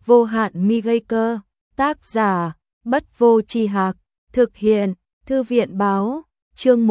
Vô hạn mi gây cơ, tác giả, Bất Vô Tri Hạc, thực hiện, Thư viện báo, chương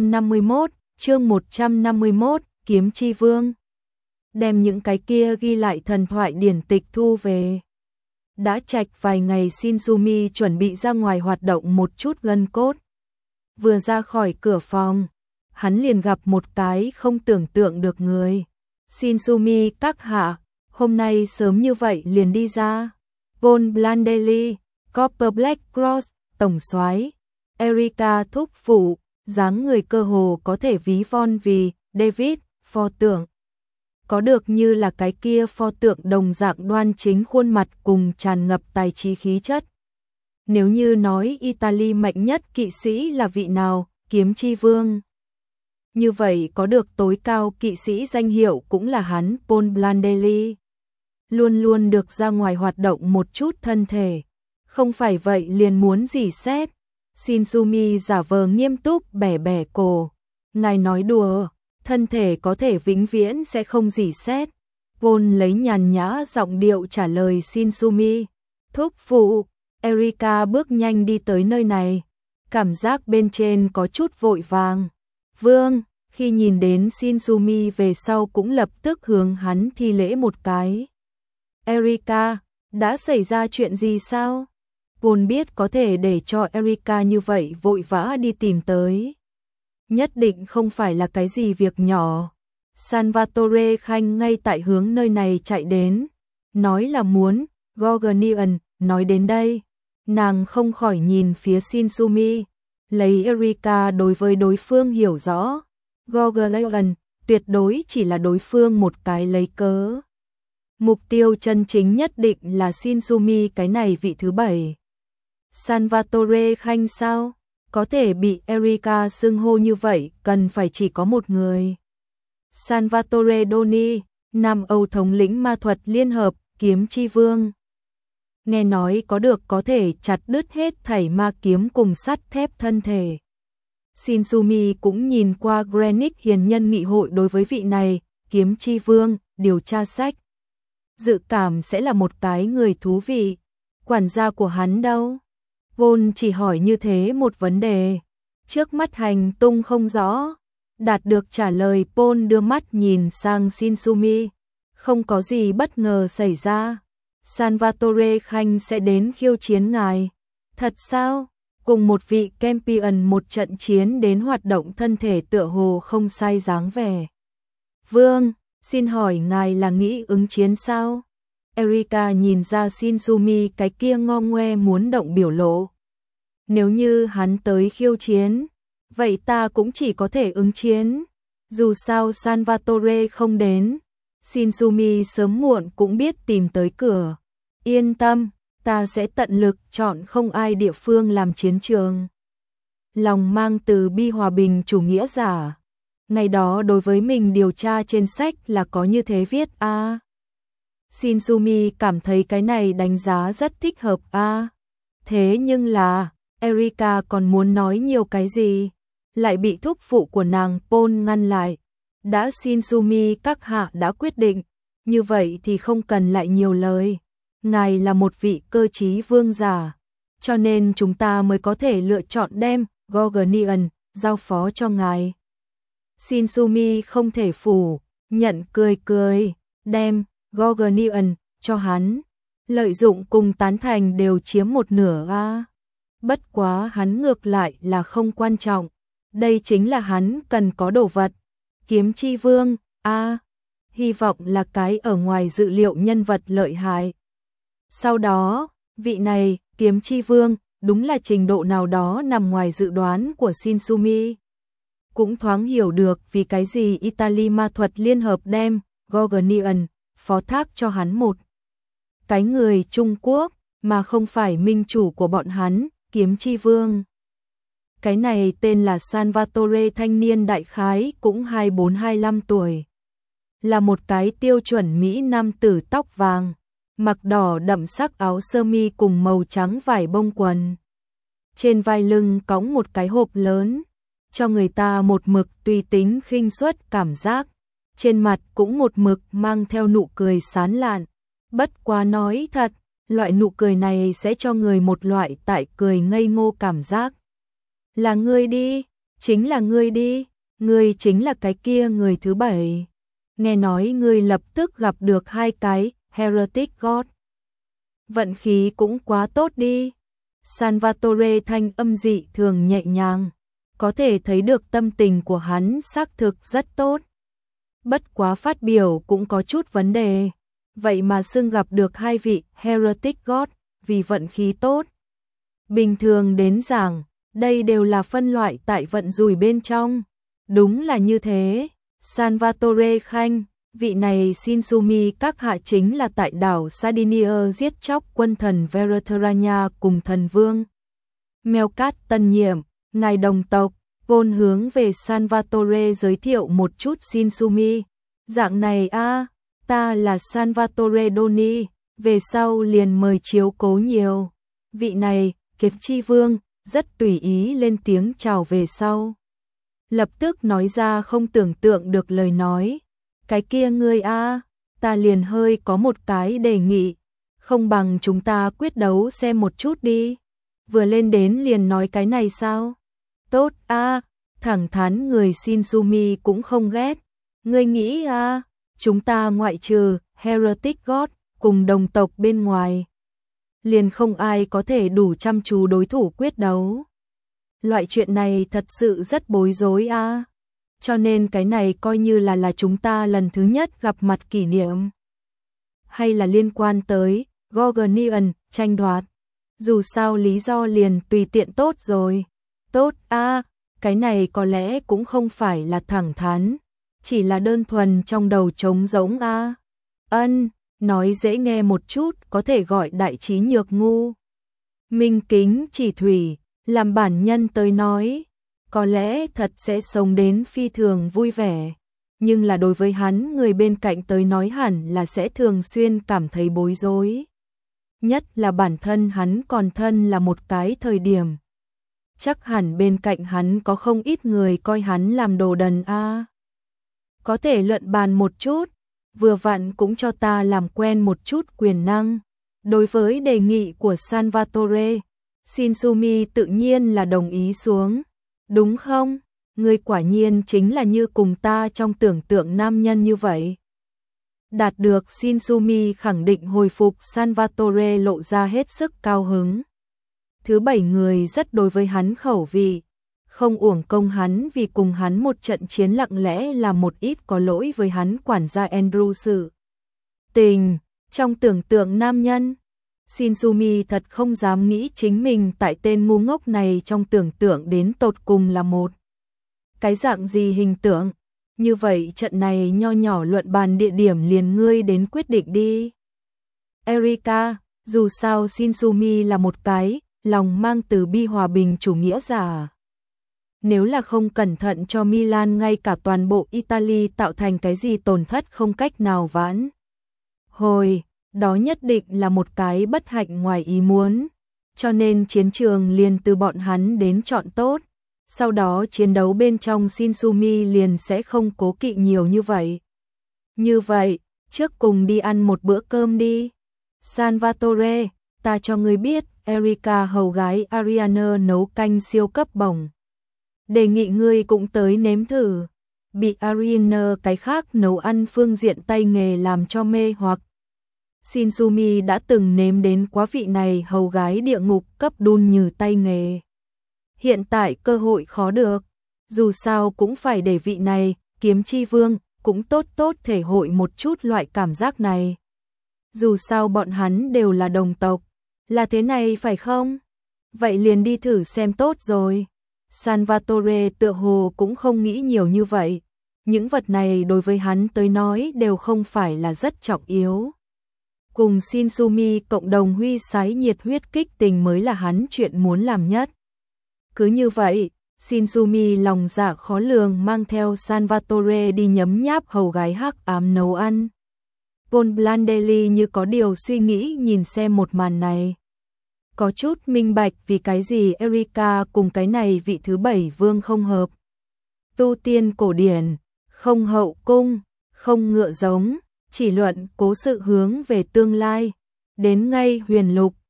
151, Kiếm Chi Vương. Đem những cái kia ghi lại thần thoại điển tịch thu về. Đã trạch vài ngày Shinzumi chuẩn bị ra ngoài hoạt động một chút gân cốt. Vừa ra khỏi cửa phòng, hắn liền gặp một cái không tưởng tượng được người. Shinzumi các hạ, hôm nay sớm như vậy liền đi ra. Von Blandelli, Copper Black Cross, tổng soái, Erika thúc phụ, dáng người cơ hồ có thể ví von vì David, pho tượng. Có được như là cái kia pho tượng đồng dạng đoan chính khuôn mặt cùng tràn ngập tài trí khí chất. Nếu như nói Italy mạnh nhất kỵ sĩ là vị nào, Kiếm Chi Vương. Như vậy có được tối cao kỵ sĩ danh hiệu cũng là hắn, Von Blandelli. Luôn luôn được ra ngoài hoạt động một chút thân thể. Không phải vậy liền muốn rỉ sét. Shinzumi giả vờ nghiêm túc bẻ bẻ cổ. Ngài nói đùa, thân thể có thể vĩnh viễn sẽ không rỉ sét. Von lấy nhàn nhã giọng điệu trả lời Shinzumi. Thúc phụ, Erika bước nhanh đi tới nơi này. Cảm giác bên trên có chút vội vàng. Vương, khi nhìn đến Shinzumi về sau cũng lập tức hướng hắn thi lễ một cái. Erika, đã xảy ra chuyện gì sao? Vốn biết có thể để cho Erika như vậy vội vã đi tìm tới. Nhất định không phải là cái gì việc nhỏ. Salvatore Khanh ngay tại hướng nơi này chạy đến. Nói là muốn, Gorgonian, nói đến đây. Nàng không khỏi nhìn phía Shinzumi. Lấy Erika đối với đối phương hiểu rõ. Gorgonian, tuyệt đối chỉ là đối phương một cái lấy cớ. Mục tiêu chân chính nhất định là Shinzumi cái này vị thứ 7. Salvatore Khanh sao? Có thể bị Erika xưng hô như vậy cần phải chỉ có một người. Salvatore Doni, Nam Âu thống lĩnh ma thuật liên hợp, Kiếm Chi Vương. Nghe nói có được có thể chặt đứt hết thảy ma kiếm cùng sắt thép thân thể. Shinzumi cũng nhìn qua Greenwich hiền nhân nghị hội đối với vị này, Kiếm Chi Vương, điều tra sách. Dự cảm sẽ là một cái người thú vị. Quản gia của hắn đâu? Von chỉ hỏi như thế một vấn đề. Trước mắt hành tung không rõ. Đạt được trả lời, Paul đưa mắt nhìn sang Shinzumi. Không có gì bất ngờ xảy ra. Salvatore Khanh sẽ đến khiêu chiến ngài. Thật sao? Cùng một vị champion một trận chiến đến hoạt động thân thể tựa hồ không sai dáng vẻ. Vương, xin hỏi ngài là nghĩ ứng chiến sao? Erika nhìn ra Shinzumi cái kia ngo ngoe muốn động biểu lộ. Nếu như hắn tới khiêu chiến, vậy ta cũng chỉ có thể ứng chiến. Dù sao Salvatore không đến, Shinzumi sớm muộn cũng biết tìm tới cửa. Yên tâm, ta sẽ tận lực chọn không ai địa phương làm chiến trường. Lòng mang từ bi hòa bình chủ nghĩa giả. Ngày đó đối với mình điều tra trên sách là có như thế viết a. Shinzumi cảm thấy cái này đánh giá rất thích hợp a. Thế nhưng là, Erika còn muốn nói nhiều cái gì, lại bị thúc phụ của nàng Paul ngăn lại. Đã Shinzumi các hạ đã quyết định, như vậy thì không cần lại nhiều lời. Ngài là một vị cơ trí vương giả, cho nên chúng ta mới có thể lựa chọn đem Gorgonian giao phó cho ngài. Shinzumi không thể phủ nhận, cười cười, đem Gorgonian cho hắn. Lợi dụng cùng tán thành đều chiếm một nửa a. Bất quá hắn ngược lại là không quan trọng. Đây chính là hắn cần có đồ vật. Kiếm Chi Vương, a, hy vọng là cái ở ngoài dự liệu nhân vật lợi hại. Sau đó, vị này, Kiếm Chi Vương, đúng là trình độ nào đó nằm ngoài dự đoán của Shinzumi. Cũng thoáng hiểu được vì cái gì Italy ma thuật liên hợp đem Gorgonian phó thác cho hắn một cái người Trung Quốc mà không phải minh chủ của bọn hắn, Kiếm Chi Vương. Cái này tên là Salvatore, thanh niên đại khái cũng 24-25 tuổi. Là một cái tiêu chuẩn Mỹ nam tử tóc vàng, mặc đỏ đậm sắc áo sơ mi cùng màu trắng vải bông quần. Trên vai lưng cõng một cái hộp lớn, cho người ta một mực tùy tính khinh suất cảm giác. Trên mặt cũng một mực mang theo nụ cười sán lạn. Bất quá nói thật, Loại nụ cười này sẽ cho người một loại tại cười ngây ngô cảm giác. Là ngươi đi, chính là ngươi đi, ngươi chính là cái kia người thứ 7. Nghe nói ngươi lập tức gặp được 2 cái Heretic God. Vận khí cũng quá tốt đi. Salvatore thanh âm dị thường nhẹ nhàng, có thể thấy được tâm tình của hắn xác thực rất tốt. Bất quá phát biểu cũng có chút vấn đề, vậy mà xưng gặp được 2 vị Heretic God vì vận khí tốt. Bình thường đến giảng, đây đều là phân loại tại vận rủi bên trong. Đúng là như thế. Salvatore khanh, vị này Shinsumi các hạ chính là tại đảo Sardinia giết chóc quân thần Veretrania cùng thần vương Melkat tân nhiệm, ngài đồng tộc. Vôn hướng về Salvatore giới thiệu một chút Shinsumi. Dạng này ta là Salvatore Doni, về sau liền mời chiếu cố nhiều. Vị này, Kiếp Chi Vương, rất tùy ý lên tiếng chào về sau. Lập tức nói ra không tưởng tượng được lời nói. Cái kia ngươi ta liền hơi có một cái đề nghị. Không bằng chúng ta quyết đấu xem một chút đi. Vừa lên đến liền nói cái này sao? Tốt thẳng thắn người Shinsumi cũng không ghét. Ngươi nghĩ chúng ta ngoại trừ Heretic God cùng đồng tộc bên ngoài, liền không ai có thể đủ chăm chú đối thủ quyết đấu. Loại chuyện này thật sự rất bối rối cho nên cái này coi như là chúng ta lần thứ nhất gặp mặt kỷ niệm. Hay là liên quan tới Gorgonian tranh đoạt. Dù sao lý do liền tùy tiện tốt rồi. Tốt cái này có lẽ cũng không phải là thẳng thắn, chỉ là đơn thuần trong đầu trống rỗng nói dễ nghe một chút có thể gọi đại trí nhược ngu. Minh kính chỉ thủy, làm bản nhân tới nói, có lẽ thật sẽ sống đến phi thường vui vẻ, nhưng là đối với hắn người bên cạnh tới nói hẳn là sẽ thường xuyên cảm thấy bối rối. Nhất là bản thân hắn còn thân là một cái thời điểm. Chắc hẳn bên cạnh hắn có không ít người coi hắn làm đồ đần Có thể luận bàn một chút, vừa vặn cũng cho ta làm quen một chút quyền năng. Đối với đề nghị của Salvatore, Shinsumi tự nhiên là đồng ý xuống. Đúng không? Ngươi quả nhiên chính là như cùng ta trong tưởng tượng nam nhân như vậy. Đạt được Shinsumi khẳng định hồi phục, Salvatore lộ ra hết sức cao hứng. Thứ 7 người rất đối với hắn khẩu vị, không uổng công hắn vì cùng hắn một trận chiến lặng lẽ là một ít có lỗi với hắn quản gia Andrew sự tình. Trong tưởng tượng nam nhân, Shinsumi thật không dám nghĩ chính mình tại tên ngu ngốc này trong tưởng tượng đến tột cùng là một cái dạng gì hình tượng. Như vậy trận này nho nhỏ luận bàn địa điểm liền ngươi đến quyết định đi. Erika, dù sao Shinsumi là một cái lòng mang từ bi hòa bình chủ nghĩa giả. Nếu là không cẩn thận cho Milan ngay cả toàn bộ Italy tạo thành cái gì tổn thất không cách nào vãn hồi, đó nhất định là một cái bất hạnh ngoài ý muốn. Cho nên chiến trường liền từ bọn hắn đến chọn tốt. Sau đó chiến đấu bên trong Shinsumi liền sẽ không cố kỵ nhiều như vậy. Như vậy, trước cùng đi ăn một bữa cơm đi. Salvatore, ta cho ngươi biết, Erika hầu gái Ariana nấu canh siêu cấp bổng. Đề nghị ngươi cũng tới nếm thử. Bị Ariana cái khác nấu ăn phương diện tay nghề làm cho mê hoặc. Shinsumi đã từng nếm đến quá vị này hầu gái địa ngục cấp đun như tay nghề. Hiện tại cơ hội khó được, dù sao cũng phải để vị này, Kiếm Chi Vương, cũng tốt thể hội một chút loại cảm giác này. Dù sao bọn hắn đều là đồng tộc, là thế này phải không? Vậy liền đi thử xem tốt rồi. Salvatore tựa hồ cũng không nghĩ nhiều như vậy, những vật này đối với hắn tới nói đều không phải là rất trọng yếu. Cùng Shinsumi cộng đồng huy sái nhiệt huyết kích tình mới là hắn chuyện muốn làm nhất. Cứ như vậy, Shinsumi lòng dạ khó lường mang theo Salvatore đi nhấm nháp hầu gái hắc ám nấu ăn. Von Blandelli như có điều suy nghĩ nhìn xem một màn này. Có chút minh bạch vì cái gì Erika cùng cái này vị thứ 7 vương không hợp. Tu tiên cổ điển, không hậu cung, không ngựa giống, chỉ luận cố sự hướng về tương lai. Đến ngay huyền lục,